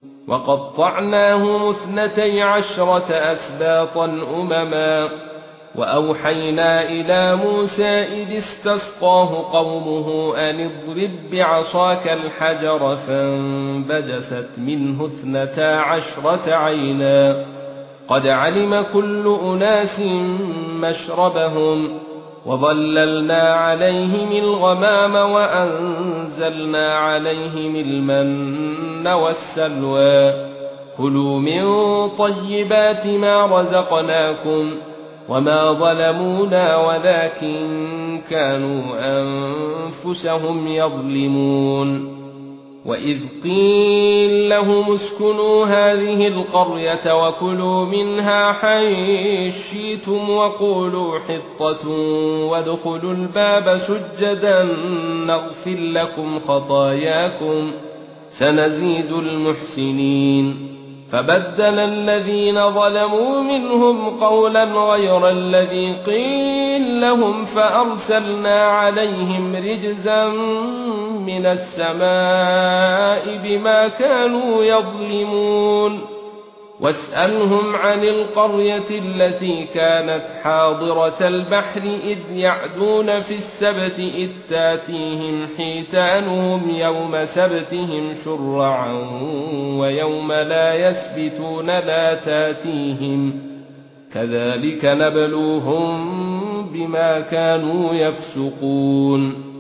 وقطعناهم 12 أسباطا أمما وأوحينا إلى موسى إذ استسقاه قومه أن اضرب بعصاك الحجر فانبجست منه 12 عينا قد علم كل أناس مشربهم وظللنا عليهم الغمام وأنزلنا عليهم المن والسلوى كلوا من طيبات ما رزقناكم وما ظلمونا ولكن كانوا أنفسهم يظلمون وإذ قيل لهم اسكنوا هذه القرية وكلوا منها حيث شئتم وقولوا حطة وادخلوا الباب سجدا نغفر لكم خطاياكم سنزيد المحسنين فبدل الذين ظلموا منهم قولا غير الذي قيل لهم فأرسلنا عليهم رجزا من السماء بما كانوا يظلمون واسألهم عن القرية التي كانت حاضرة البحر إذ يعدون في السبت إذ تاتيهم حيتانهم يوم سبتهم شرعا ويوم لا يسبتون لا تاتيهم كذلك نبلوهم بما كانوا يفسقون